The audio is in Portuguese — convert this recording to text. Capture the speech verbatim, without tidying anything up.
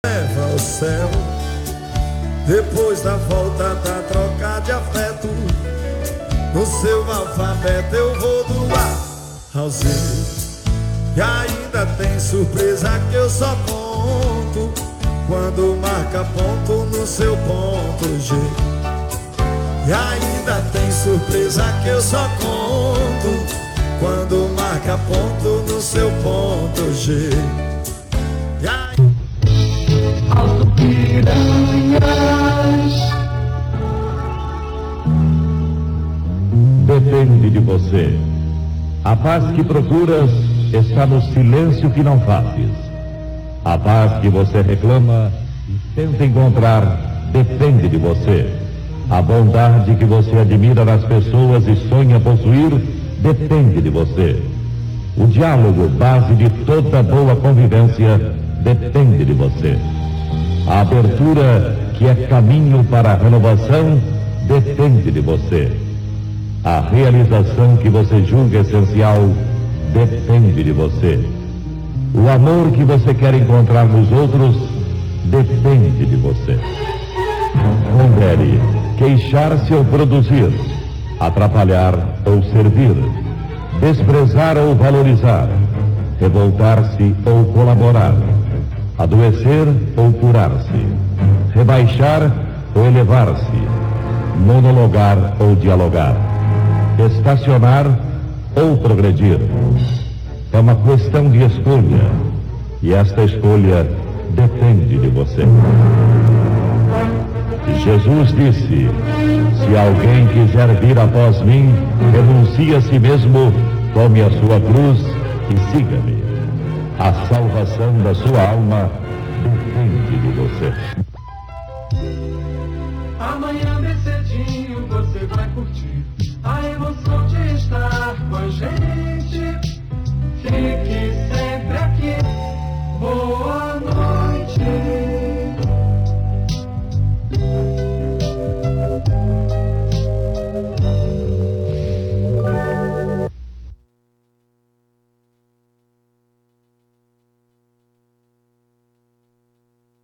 leva ao céu. Depois da volta da troca de afeto, no seu alfabeto eu vou do A ao Z. E ainda tem surpresa que eu só conto quando marca ponto no seu ponto G. E ainda tem surpresa que eu só conto quando marca ponto no seu ponto G. E aí... Alto Piranhas. Depende de você. A paz que procuras está no silêncio que não fazes. A paz que você reclama e tenta encontrar depende de você. A bondade que você admira nas pessoas e sonha possuir depende de você. O diálogo, base de toda boa convivência, depende de você. A abertura, que é caminho para a renovação, depende de você. A realização que você julga essencial depende de você. O amor que você quer encontrar nos outros depende de você. Pondere, queixar-se ou produzir, atrapalhar ou servir, desprezar ou valorizar, revoltar-se ou colaborar, adoecer ou curar-se, rebaixar ou elevar-se, monologar ou dialogar, estacionar ou progredir. É uma questão de escolha, e esta escolha depende de você. Jesus disse: se alguém quiser vir após mim, renuncie a si mesmo, tome a sua cruz e siga-me. A salvação da sua alma depende de você. Amanhã bem cedinho você vai curtir